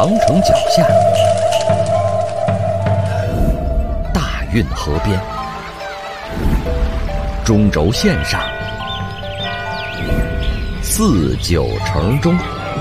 长城脚下，大运河边，中轴线上，四九城中，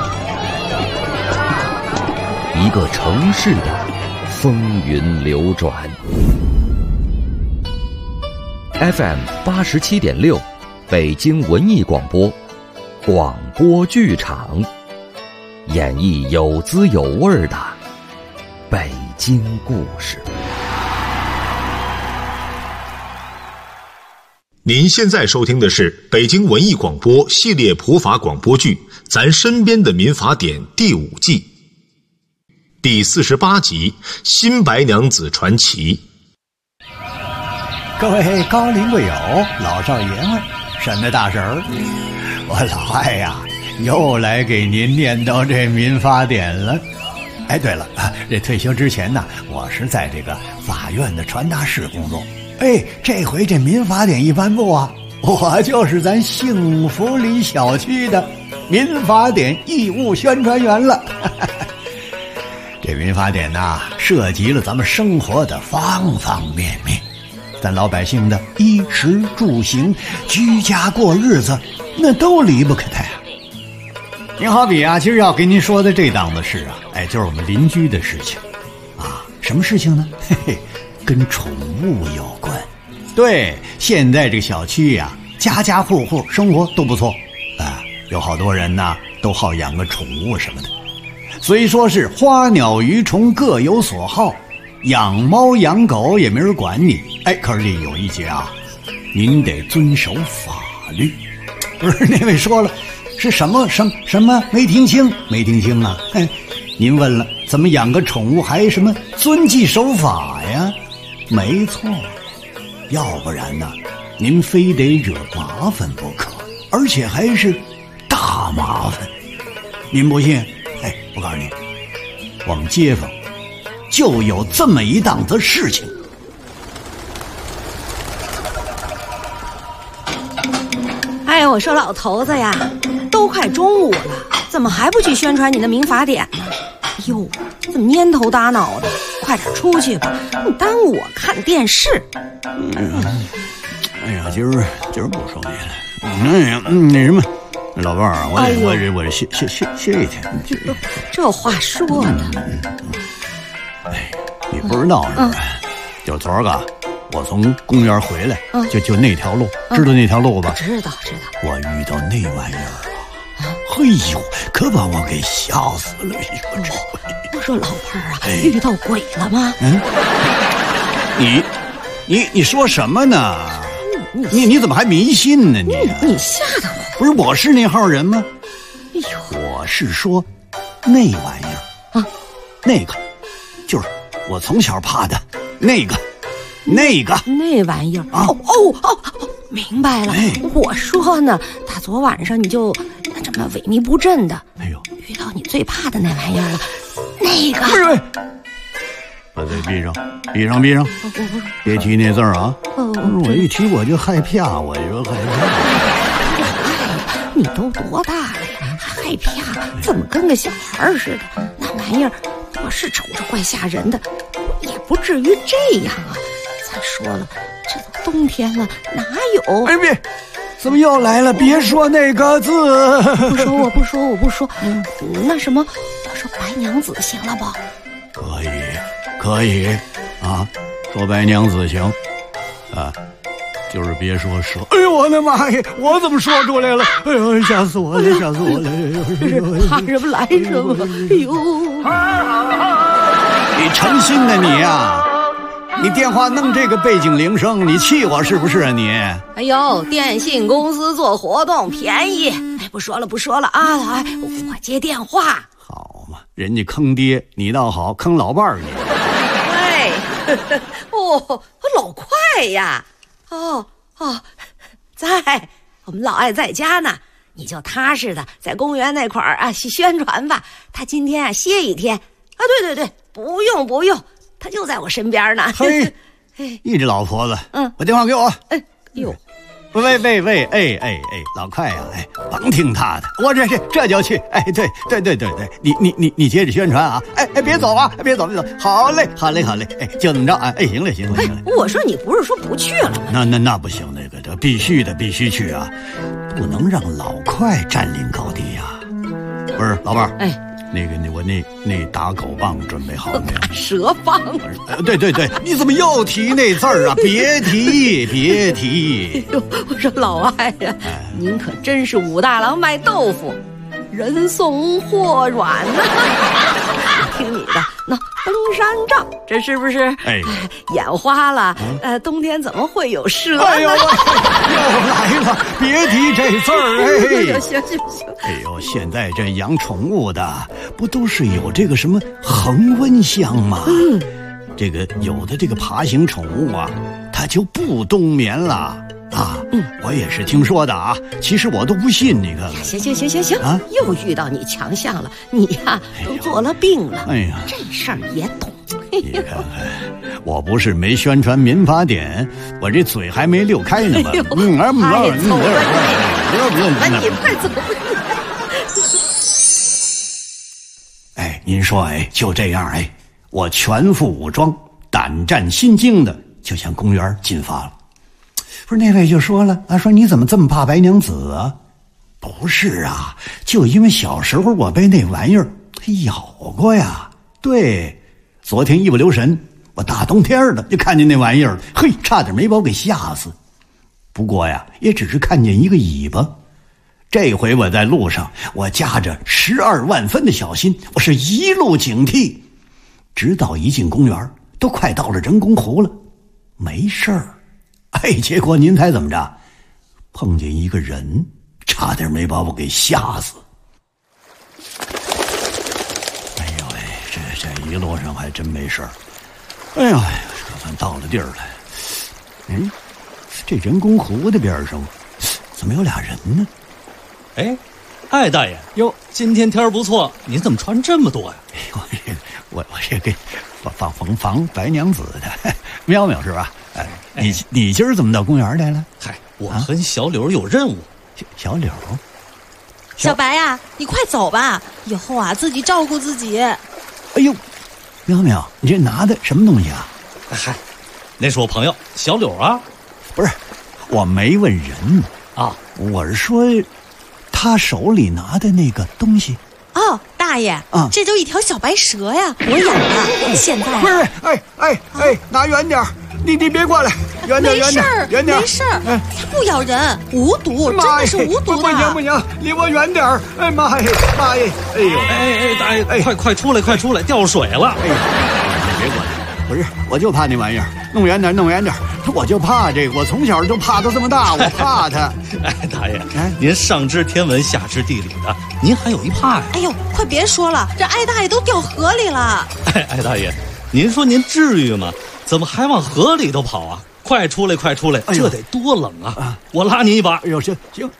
一个城市的风云流转。FM 87.6，北京文艺广播，广播剧场，演绎有滋有味的北京故事。 您现在收听的是北京文艺广播系列普法广播剧《咱身边的民法典》第5季第48集《新白娘子传奇》。 各位高龄贵友、老少爷们、婶子大婶儿，我老艾呀，又来给您念叨这民法典了。哎，对了，这退休之前呢，我是在这个法院的传达室工作。哎，这回这民法典一颁布啊，我就是咱幸福里小区的民法典义务宣传员了。这民法典呐，涉及了咱们生活的方方面面，咱老百姓的衣食住行、居家过日子，那都离不开它呀。您好比啊，今儿要跟您说的这档子事啊，哎，就是我们邻居的事情啊。什么事情呢？嘿嘿，跟宠物有关。对，现在这个小区呀，家家户户生活都不错啊，有好多人呢都好养个宠物什么的。虽说是花鸟鱼虫各有所好，养猫养狗也没人管你，哎，可是这有一节啊，您得遵守法律。不是那位说了，是什么没听清啊？哎，您问了，怎么养个宠物还什么遵纪守法呀？没错，要不然呢，您非得惹麻烦不可，而且还是大麻烦。您不信？哎，我告诉你，我们街坊就有这么一档子事情。 哎，我说老头子呀，都快中午了，怎么还不去宣传你的民法典呢？哟，怎么蔫头耷脑的？快点出去吧，你耽误我看电视。 哎呀，今儿不说你了。那什么，老伴儿啊，我歇一天。 这话说的。 哎，你不知道是吧？就昨儿个我从公园回来，就那条路，知道那条路吧？知道。我遇到那玩意儿啊，嘿呦，可把我给吓死了！ 我说老伴儿啊，遇到鬼了吗？ 你说什么呢？你怎么还迷信呢？ 你吓得我！ 不是，我是那号人吗？ 哎呦， 我是说那玩意儿啊，那个就是我从小怕的那玩意儿啊！明白了。我说呢，大昨晚上你就这么萎靡不振的，哎呦，遇到你最怕的那玩意儿了，那个。 不是，把嘴闭上，别提那字儿啊！我一提我就害怕，我就害怕。你都多大了呀，还害怕？怎么跟个小孩似的？那玩意儿我是瞅着怪吓人的，也不至于这样啊。再说了，这都冬天了，哪有？ 哎，别，怎么又来了？别说那个字。 我不说。那什么，我说白娘子行了不？ 可以啊，说白娘子行啊，就是别说蛇。哎呦我的妈呀，我怎么说出来了？哎呦，吓死我了！ 怕什么来什么。哎呦， 你成心的你呀？你电话弄这个背景铃声，你气我是不是啊你？ 哎呦，电信公司做活动便宜。哎，不说了啊！哎，我接电话。 好嘛，人家坑爹，你倒好，坑老伴儿你。 哎，老快呀！在我们老艾在家呢，你就踏实的在公园那块儿啊去宣传吧。他今天啊歇一天啊，对，不用，他就在我身边呢。 嘿，你这老婆子，把电话给我。 哟， 喂，老快呀，甭听他的，我这就去。对，你接着宣传啊，别走啊，别走，好嘞，就这么着啊，行嘞。 我说你不是说不去了吗？ 那不行，这必须去啊，不能让老快占领高地呀。不是，老伴儿，我那打狗棒准备好了没有？ 蛇棒。 对，你怎么又提那字儿啊？别提。 我说老外呀，您可真是武大郎卖豆腐，人送货软呐。听你的，那登山杖，这是不是？眼花了。冬天怎么会有蛇呢？ 又来了，别提这字儿。 行。 现在这养宠物的不都是有这个什么恒温箱吗？这个有的这个爬行宠物啊，它就不冬眠了。我也是听说的啊，其实我都不信，你看看。 行啊，又遇到你强项了，你呀都做了病了，这事儿也懂。 你看看，我不是没宣传民法典，我这嘴还没溜开呢吗？ 你快走。 您说就这样我全副武装，胆战心惊的就向公园进发了。不是，那位就说了说你怎么这么怕白娘子啊？不是啊，就因为小时候我被那玩意儿咬过呀。对，昨天一不留神，我大冬天的就看见那玩意儿，差点没把我给吓死。不过呀，也只是看见一个尾巴。这回我在路上，我夹着12万分的小心，我是一路警惕，直到一进公园，都快到了人工湖了，没事儿。结果您猜怎么着？碰见一个人，差点没把我给吓死。这一路上还真没事儿。这算到了地儿了。这人工湖的边上怎么有俩人呢？ 艾大爷哟，今天天不错，您怎么穿这么多呀？ 我这给防白娘子的，喵喵是吧？你今儿怎么到公园来了？ 我和小柳有任务。 小柳， 小白呀，你快走吧，以后啊自己照顾自己。 喵喵，你这拿的什么东西啊？ 那是我朋友小柳啊。 不是，我没问人啊，我是说他手里拿的那个东西。 大爷，这就一条小白蛇呀，我养的。现在不是，拿远点，你别过来，远点， 没事儿，它不咬人，无毒，真的是无毒的。 不行，离我远点！妈呀！ 大爷，快出来，掉水了！ 别过来，不是，我就怕那玩意儿，弄远点，我就怕这个，我从小就怕到这么大，我怕它。 大爷，您上知天文下知地理的，您还有一怕呀？ 快别说了，这艾大爷都掉河里了。 艾大爷，您说您至于吗？怎么还往河里头跑啊？快出来！这得多冷啊！我拉你一把。 行。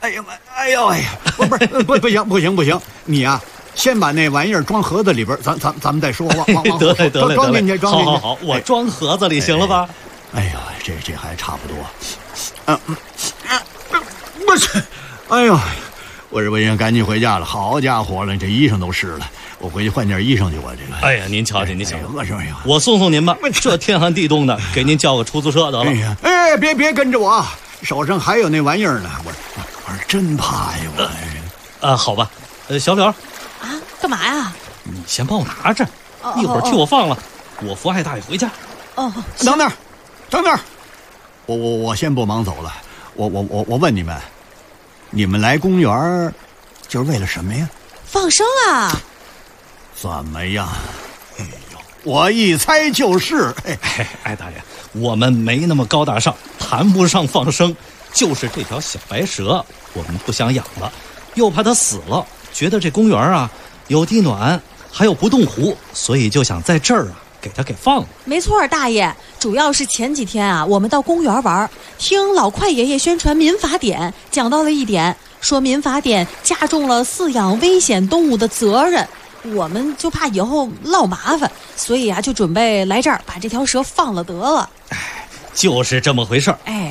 不行，你呀，先把那玩意儿装盒子里边，咱们再说。 得嘞， 装进去。 好，我装盒子里行了吧？ 这还差不多。不是，我应该赶紧回家了。好家伙了，这衣裳都湿了，我回去换件衣裳去。我这个， 您瞧，我送您吧。这天寒地冻的，给您叫个出租车得了。 别跟着我，手上还有那玩意儿呢。我是真怕呀！ 好吧，小柳干嘛呀？ 你先帮我拿着，一会儿替我放了，我扶艾大爷回家。 等那儿，我先不忙走了。我问你们来公园就是为了什么呀？ 放生啊！ 怎么样？我一猜就是。 艾大爷，我们没那么高大上，谈不上放生，就是这条小白蛇，我们不想养了，又怕它死了，觉得这公园啊有地暖，还有不动湖，所以就想在这儿给它给放了。 没错，大爷，主要是前几天我们到公园玩，听老快爷爷宣传民法典，讲到了一点，说民法典加重了饲养危险动物的责任，我们就怕以后落麻烦，所以就准备来这儿把这条蛇放了得了。 就是这么回事儿。 我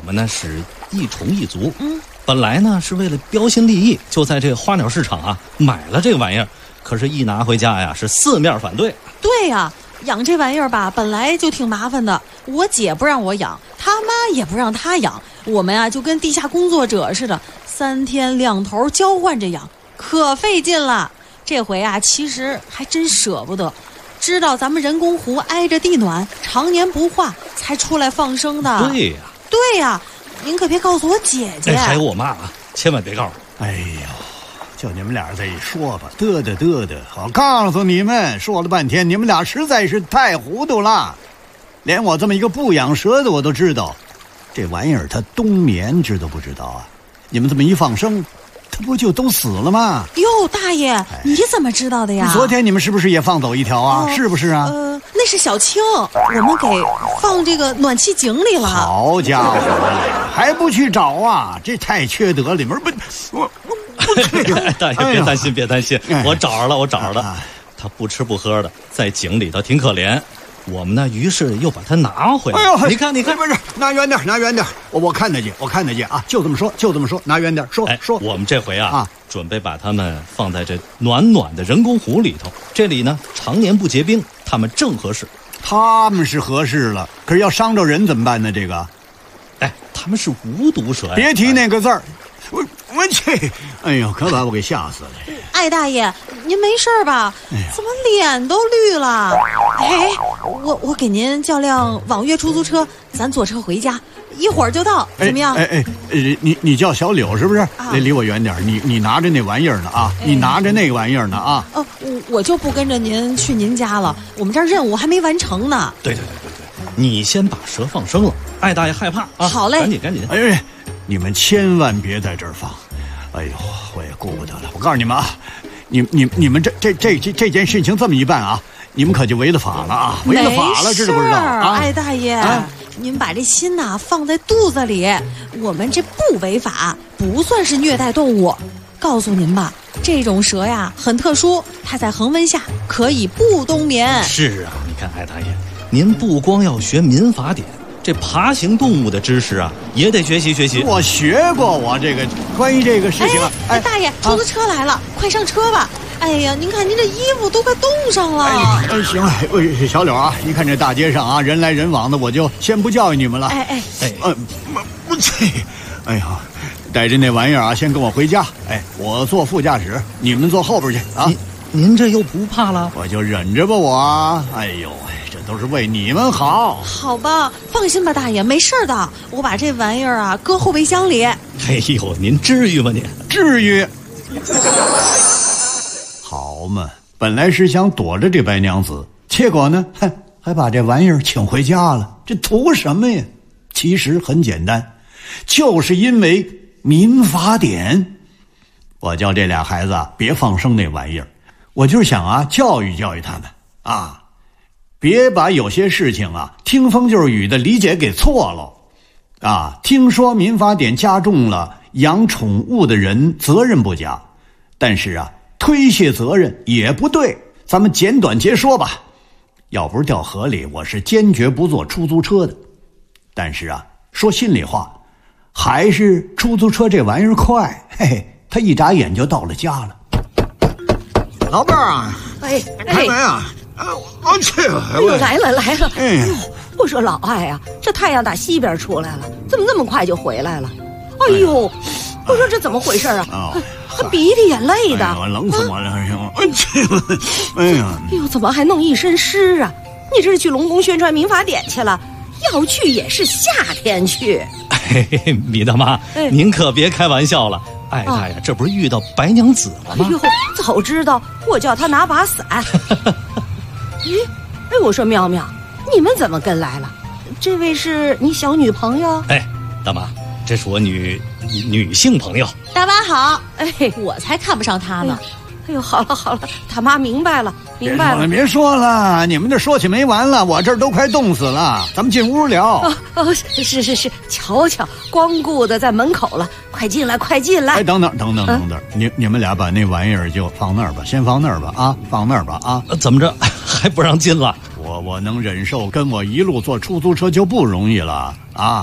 们呢是一宠一族，本来呢是为了标新立异，就在这个花鸟市场啊买了这个玩意儿，可是一拿回家呀是四面反对。 对呀，养这玩意儿吧本来就挺麻烦的，我姐不让我养，他妈也不让他养，我们啊就跟地下工作者似的，3天2头交换着养，可费劲了。这回啊其实还真舍不得，知道咱们人工湖挨着地暖，常年不化，才出来放生的。 对呀， 对呀，您可别告诉我姐姐， 还有我妈啊，千万别告诉我。 哎呦，就你们俩这一说吧，嘚嘚，我告诉你们，说了半天，你们俩实在是太糊涂了。连我这么一个不养蛇的我都知道，这玩意儿它冬眠，知道不知道啊？你们这么一放生，它不就都死了吗？ 哟，大爷，你怎么知道的呀？ 昨天你们是不是也放走一条啊？是不是啊？ 那是小青，我们给放这个暖气井里了。 好家伙，还不去找啊？这太缺德了！里面我大爷别担心，别担心，我找着了，他不吃不喝的，在井里头挺可怜。我们呢，于是又把它拿回来。你看， 不是，拿远点，我看得见啊！就这么说，拿远点，说。 我们这回啊，准备把它们放在这暖暖的人工湖里头，这里呢常年不结冰，它们正合适。 他们是合适了，可是要伤着人怎么办呢？这个， 他们是无毒蛇呀！ 别提那个字儿，我去，哎呦，可把我给吓死了！ 艾大爷，您没事吧？怎么脸都绿了？我给您叫辆网约出租车，咱坐车回家，一会儿就到，怎么样？ 你叫小柳是不是？离我远点，你拿着那玩意儿呢啊！你拿着那个玩意儿呢啊！ 我就不跟着您去您家了，我们这任务还没完成呢。 对，你先把蛇放生了，艾大爷害怕啊！ 好嘞， 赶紧！ 你们千万别在这儿放！哎呦，我也顾不得了。我告诉你们啊，你们这件事情这么一办啊，你们可就违了法了啊！违了法了，知道不知道啊？ 艾大爷，您把这心呐放在肚子里，我们这不违法，不算是虐待动物。告诉您吧，这种蛇呀很特殊，它在恒温下可以不冬眠。 是啊，你看艾大爷，您不光要学民法典，这爬行动物的知识啊也得学习。 我学过，我这个关于这个事情啊。 大爷，出租车来了，快上车吧。哎呀，您看您这衣服都快冻上了。 行了，小柳啊，一看这大街上啊人来人往的，我就先不教育你们了。哎呀，带着那玩意儿啊，先跟我回家。我坐副驾驶，你们坐后边去啊。 您这又不怕了？ 我就忍着吧，我。哎呦，这都是为你们好。 好吧，放心吧，大爷，没事的。我把这玩意儿啊搁后备箱里。 哎呦，您至于吗？您至于？好嘛，本来是想躲着这白娘子，结果呢，还把这玩意儿请回家了。这图什么呀？其实很简单，就是因为民法典。我叫这俩孩子啊别放生那玩意儿，我就是想啊教育他们啊，别把有些事情啊听风就是雨的理解给错了啊。听说民法典加重了养宠物的人责任不假，但是啊推卸责任也不对，咱们简短截说吧。要不是掉河里，我是坚决不坐出租车的。但是啊，说心里话，还是出租车这玩意儿快，他一眨眼就到了家了。老伴儿啊，开门啊！我去， 来了。我说老艾啊，这太阳打西边出来了，怎么那么快就回来了？哎呦，我说这怎么回事啊？还鼻涕眼泪的， 冷死我了！ 哎呦，怎么还弄一身湿啊？你这是去龙宫宣传民法典去了？要去也是夏天去。 米大妈，您可别开玩笑了。艾大爷，这不是遇到白娘子了吗？ 哎呦，早知道我叫他拿把伞。我说妙妙，你们怎么跟来了？这位是你小女朋友？ 大妈，这是我女性朋友。 大妈好。我才看不上她呢。 哎呦，好了，他妈明白了。 别说了，你们这说起没完了，我这儿都快冻死了。咱们进屋聊。 是，瞧，光顾的在门口了，快进来。 等等，你们俩把那玩意儿就放那儿吧，先放那儿吧啊，放那儿吧啊。 怎么着还不让进了？ 我能忍受，跟我一路坐出租车就不容易了啊。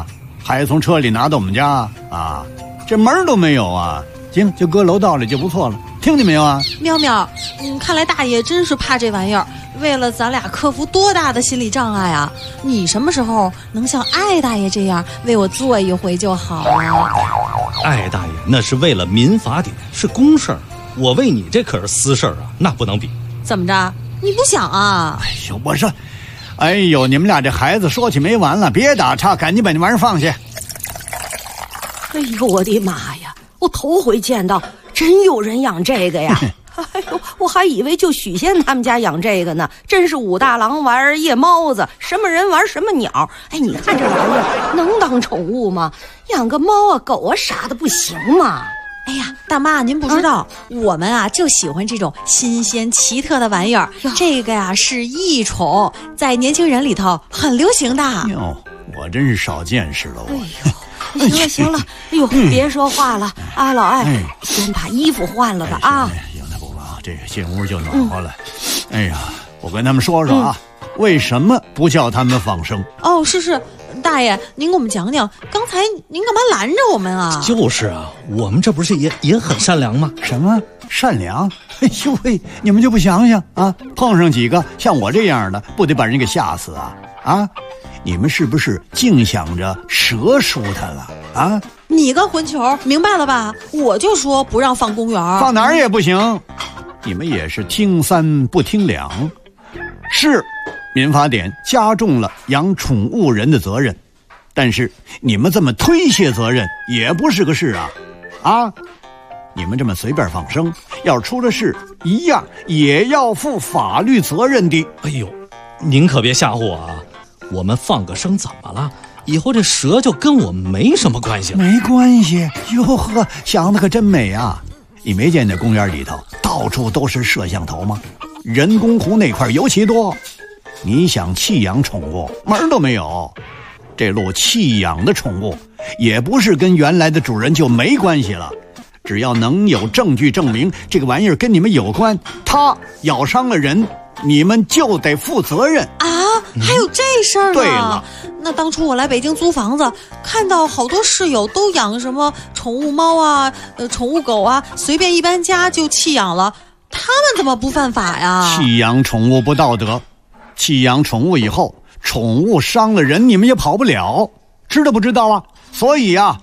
孩子从车里拿到我们家啊，这门都没有啊，行，就搁楼道里就不错了，听见没有啊？ 喵喵，看来大爷真是怕这玩意儿，为了咱俩克服多大的心理障碍啊！你什么时候能像艾大爷这样为我做一回就好了？ 艾大爷那是为了民法典，是公事儿，我为你这可是私事儿啊，那不能比。 怎么着？你不想啊？ 哎呦，我说，哎呦，你们俩这孩子说起没完了，别打岔，赶紧把那玩意儿放下。 哎呦，我的妈呀！我头回见到真有人养这个呀！哎呦，我还以为就许仙他们家养这个呢，真是武大郎玩夜猫子，什么人玩什么鸟。哎，你看这玩意儿能当宠物吗？养个猫啊狗啊啥的不行吗？ 哎呀，大妈，您不知道，我们啊就喜欢这种新鲜奇特的玩意儿。这个呀是异宠，在年轻人里头很流行的。 哟，我真是少见识了我。 哎呦，行了行了，哎呦，别说话了啊，老艾，先把衣服换了吧啊。 有那不吧，这个进屋就暖和了。哎呀，我跟他们说说啊，为什么不叫他们放生？ 哦，是。大爷，您给我们讲讲，刚才您干嘛拦着我们啊？ 就是啊，我们这不是也很善良吗？ 什么善良？哎呦喂，你们就不想想啊？碰上几个像我这样的，不得把人给吓死啊？啊，你们是不是净想着蛇舒坦了啊？ 你个混球，明白了吧？我就说不让放公园， 放哪儿也不行。你们也是听三不听两，是。民法典加重了养宠物人的责任，但是你们这么推卸责任也不是个事啊！啊，你们这么随便放生，要出了事一样也要负法律责任的。 哎呦，您可别吓唬我啊！我们放个生怎么了？以后这蛇就跟我们没什么关系了。 没关系哟呵，想的可真美啊！你没见那公园里头到处都是摄像头吗？人工湖那块尤其多。你想弃养宠物，门都没有。这路弃养的宠物，也不是跟原来的主人就没关系了。只要能有证据证明这个玩意儿跟你们有关，它咬伤了人，你们就得负责任啊！还有这事儿呢？ 对了， 那当初我来北京租房子，看到好多室友都养什么宠物猫啊、宠物狗啊，随便一搬家就弃养了，他们怎么不犯法呀？ 弃养宠物不道德。弃养宠物以后，宠物伤了人，你们也跑不了，知道不知道啊？所以啊，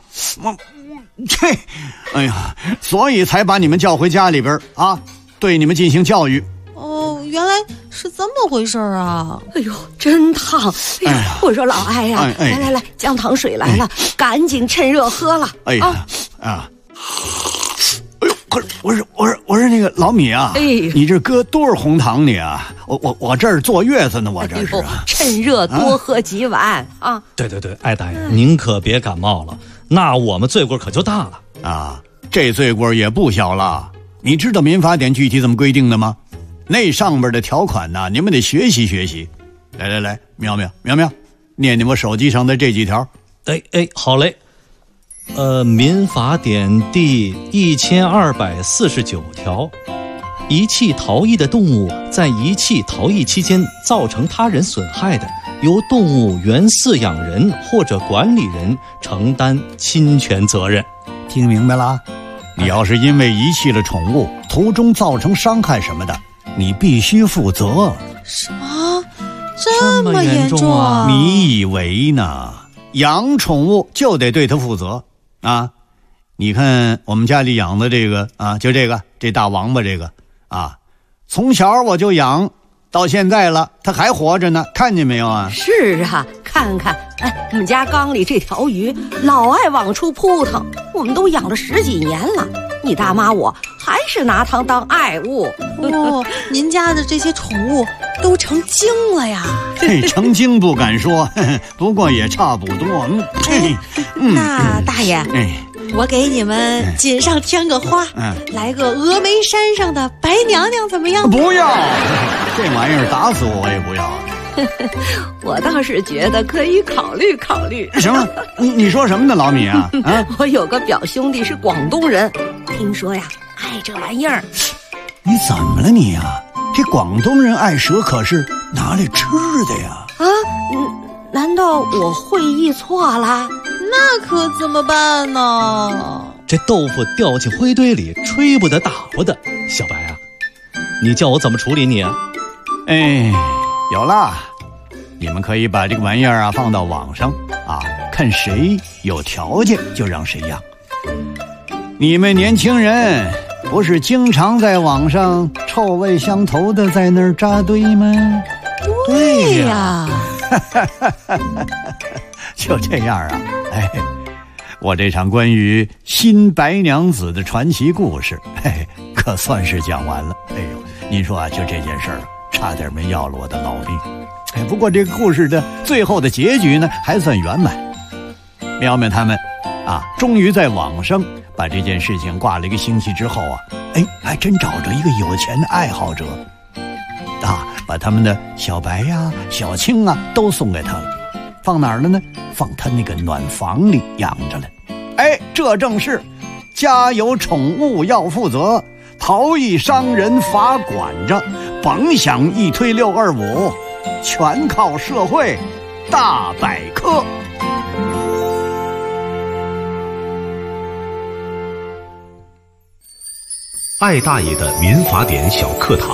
哎呀，所以才把你们叫回家里边啊，对你们进行教育。 哦，原来是这么回事啊！ 哎呦，真烫！哎呀，我说老艾呀，来，姜糖水来了，赶紧趁热喝了。 哎呀啊！哎呦，可是我是那个老米啊！哎，你这搁多少红糖你啊？我这儿坐月子呢，我这是。 趁热多喝几碗啊！ 对，艾大爷，您可别感冒了，那我们罪过可就大了啊！这罪过也不小了。你知道民法典具体怎么规定的吗？那上边的条款呢，你们得学习学习。来，苗苗，念念我手机上的这几条。 哎，好嘞。民法典第1249条，遗弃逃逸的动物在遗弃逃逸期间造成他人损害的，由动物原饲养人或者管理人承担侵权责任。 听明白了？你要是因为遗弃了宠物，途中造成伤害什么的，你必须负责。 什么？这么严重啊？ 你以为呢？养宠物就得对它负责啊！你看我们家里养的这个啊，就这大王八这个啊，从小我就养到现在了，它还活着呢，看见没有啊？ 是啊，看看，哎，我们家缸里这条鱼老爱往出扑腾，我们都养了10几年了。你大妈我还是拿它当爱物。 哦，您家的这些宠物都成精了呀？ 成精不敢说，不过也差不多。 那大爷，我给你们锦上添个花，来个峨眉山上的白娘娘怎么样？ 不要，这玩意儿打死我也不要。 我倒是觉得可以考虑考虑。 什么？你说什么呢，老米啊？ 我有个表兄弟是广东人，听说呀爱这玩意儿。 你怎么了你呀？这广东人爱蛇可是拿来吃的呀。 啊，难道我会意错了？ 那可怎么办呢？ 这豆腐掉进灰堆里，吹不得打不得。小白啊，你叫我怎么处理你啊？ 有了，你们可以把这个玩意儿啊放到网上啊，看谁有条件就让谁养。你们年轻人不是经常在网上臭味相投的在那儿扎堆吗？ 对呀， 就这样啊，我这场关于新白娘子的传奇故事，可算是讲完了。您说啊，就这件事儿，差点没要了我的老命。不过这个故事的最后的结局呢，还算圆满。苗苗他们啊，终于在网上把这件事情挂了一个星期之后啊，还真找着一个有钱的爱好者啊，把他们的小白呀、小青啊都送给他了。放哪儿了呢？放他那个暖房里养着了。这正是家有宠物要负责，陶艺商人罚管着，甭想一推625，全靠社会大百科。 艾大爷的民法典小课堂。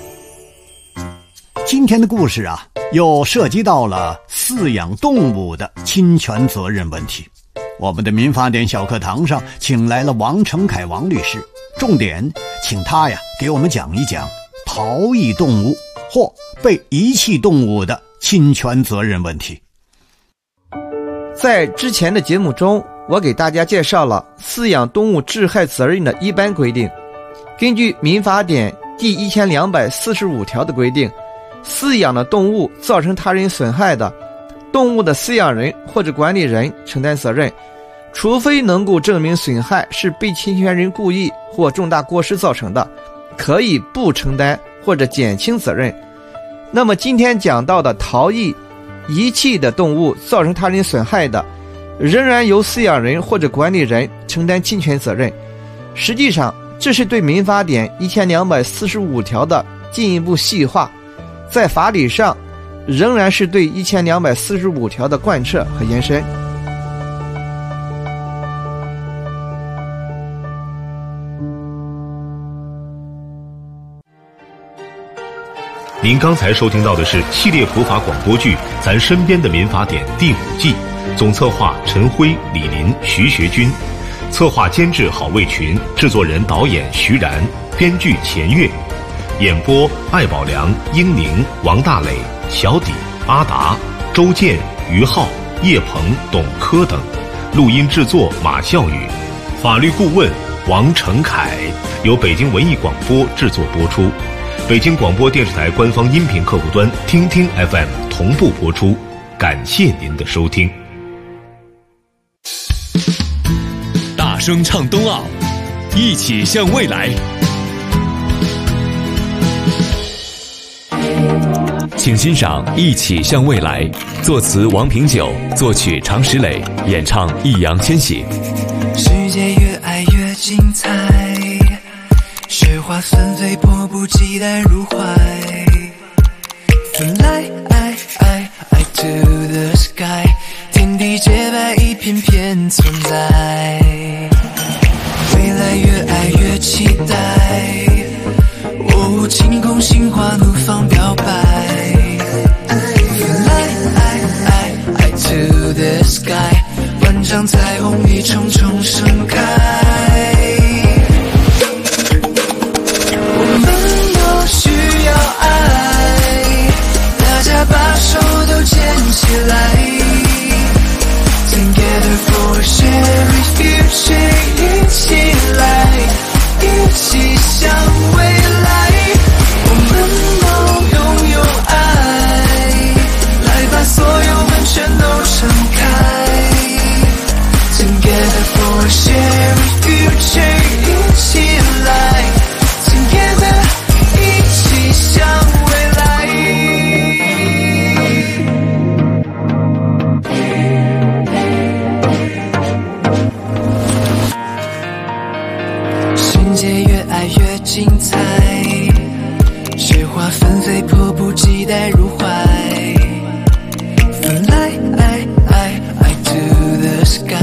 今天的故事啊，又涉及到了饲养动物的侵权责任问题。我们的民法典小课堂上请来了王成凯王律师，重点请他呀给我们讲一讲逃逸动物或被遗弃动物的侵权责任问题。 在之前的节目中，我给大家介绍了饲养动物致害责任的一般规定。根据民法典第1245条的规定，饲养的动物造成他人损害的，动物的饲养人或者管理人承担责任，除非能够证明损害是被侵权人故意或重大过失造成的，可以不承担或者减轻责任。那么今天讲到的逃逸、遗弃的动物造成他人损害的，仍然由饲养人或者管理人承担侵权责任。实际上，这是对民法典1245条的进一步细化，在法理上仍然是对1245条的贯彻和延伸。 您刚才收听到的是系列普法广播剧《咱身边的民法典》第5季，总策划陈辉、李林、徐学军，策划监制郝卫群，制作人导演徐然，编剧钱月，演播艾宝良、英宁、王大磊、小底、阿达、周建、于浩、叶鹏、董科等，录音制作马笑宇，法律顾问王成凯，由北京文艺广播制作播出。北京广播电视台官方音频客户端听听 FM 同步播出，感谢您的收听。 大声唱冬奥，一起向未来。请欣赏《一起向未来》，作词王平久，作曲常石磊，演唱易烊千玺。 世界越爱越精彩，雪花纷飞，迫不及待入怀。Fly to the sky， 天地洁白，一片片存在。未来越爱越期待，晴空心花怒放表白。Fly to the sky， 万丈彩虹一重重盛开。把手都牵起来 Together for a shared future， 一起来，一起向未来。我们都拥有爱，来把所有门全都敞开 Together for a shared future， 一起来 Together， 一起向未来。越精彩，雪花纷飞，迫不及待入怀。Fly to the sky。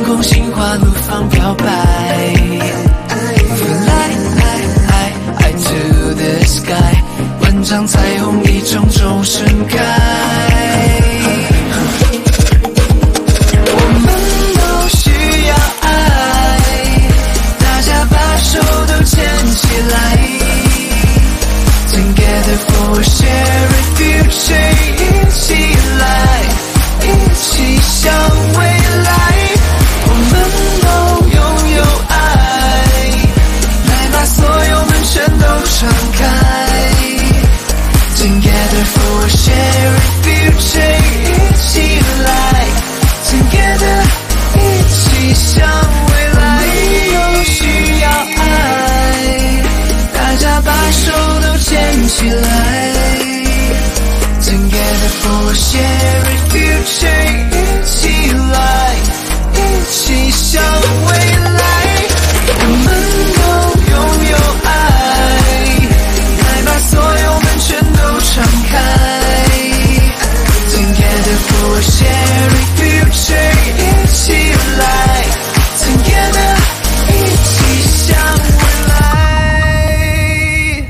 空心花怒放飘摆。Fly to the sky， 万丈彩虹一种种盛开。我们都需要爱，大家把手都牵起来。Together for a shared future， 一起来，一起向未来。我们都拥有爱，来把所有门全都敞开。Together for a shared future， 一起来 Together， 一起向未来。都需要爱，大家把手都牵起来。Together for a shared future， 一起来，一起向未来。我们都拥有爱，来把所有门全都敞开。Together for a shared future， 一起来 Together， 一起向未来。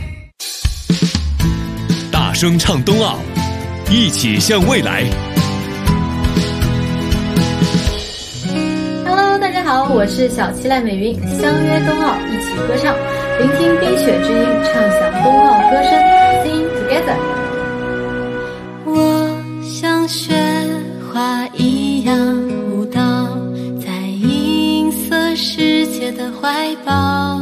大声唱冬奥，一起向未来。 Hello， 大家好，我是小七赖美云，相约冬奥，一起歌唱，聆听冰雪之音，畅享冬奥歌声 ，Sing together。 我像雪花一样舞蹈，在银色世界的怀抱，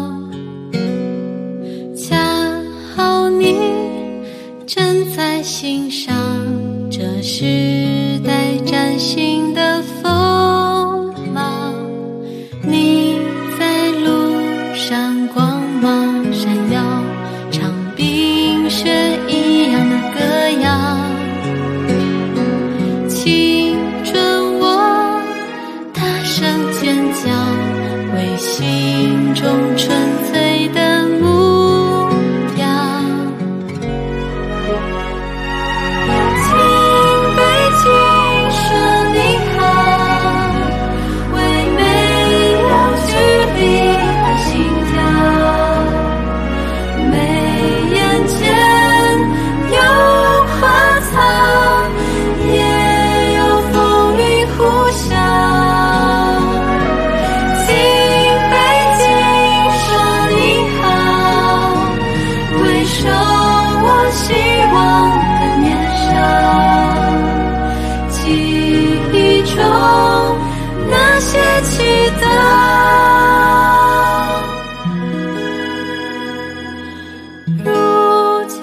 恰好你正在欣赏这时代崭新的风貌。你在路上光芒闪耀，唱冰雪一样的歌谣。青春我大声尖叫，为心中纯粹的目标。请北京说你好，为没有距离的心跳。没眼前有花草，也有风雨呼啸。请北京说你好，回首我希望的年少，记忆中那些祈祷。如今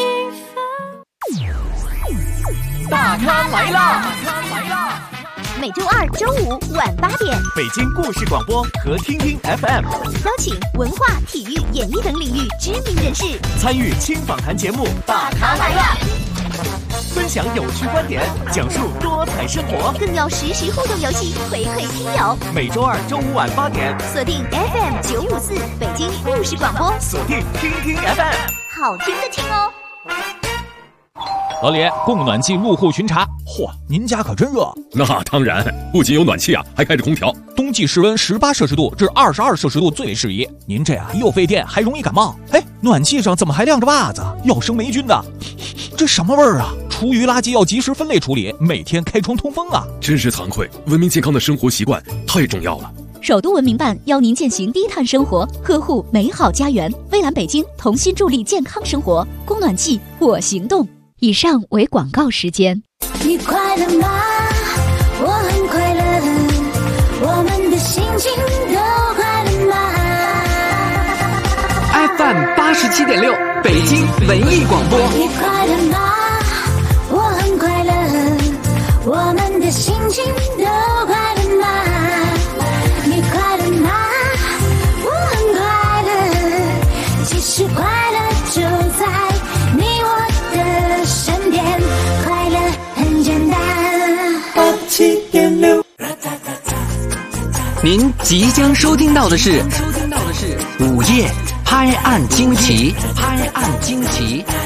大咖来啦！ 每周二、周五晚8点， 北京故事广播和听听 FM 邀请文化、体育、演艺等领域知名人士参与轻访谈节目《大咖来啦》，分享有趣观点，讲述多彩生活， 更有实时互动游戏回馈听友。 每周二、周五晚8点， 锁定 FM 954北京故事广播， 锁定听听 FM， 好听的听哦。 老李，供暖气入户巡查。嚯，您家可真热。 那当然，不仅有暖气啊，还开着空调。 冬季室温18摄氏度至22摄氏度最为适宜。您这又费电，还容易感冒。哎，暖气上怎么还晾着袜子？要生霉菌的。这什么味儿啊？厨余垃圾要及时分类处理，每天开窗通风啊。 真是惭愧，文明健康的生活习惯太重要了。 首都文明办邀您践行低碳生活，呵护美好家园。蔚蓝北京同心助力健康生活，供暖气我行动。以上为广告时间。 你快乐吗？我很快乐，我们的心情都快乐吗 ？FM 87.6，北京文艺广播。 你快乐吗？我很快乐，我们的心情都快乐吗？你快乐吗？我很快乐，其实快乐就在你我的身边，快乐很简单。87.6， 您即将收听到的是午夜拍案惊奇，拍案惊奇。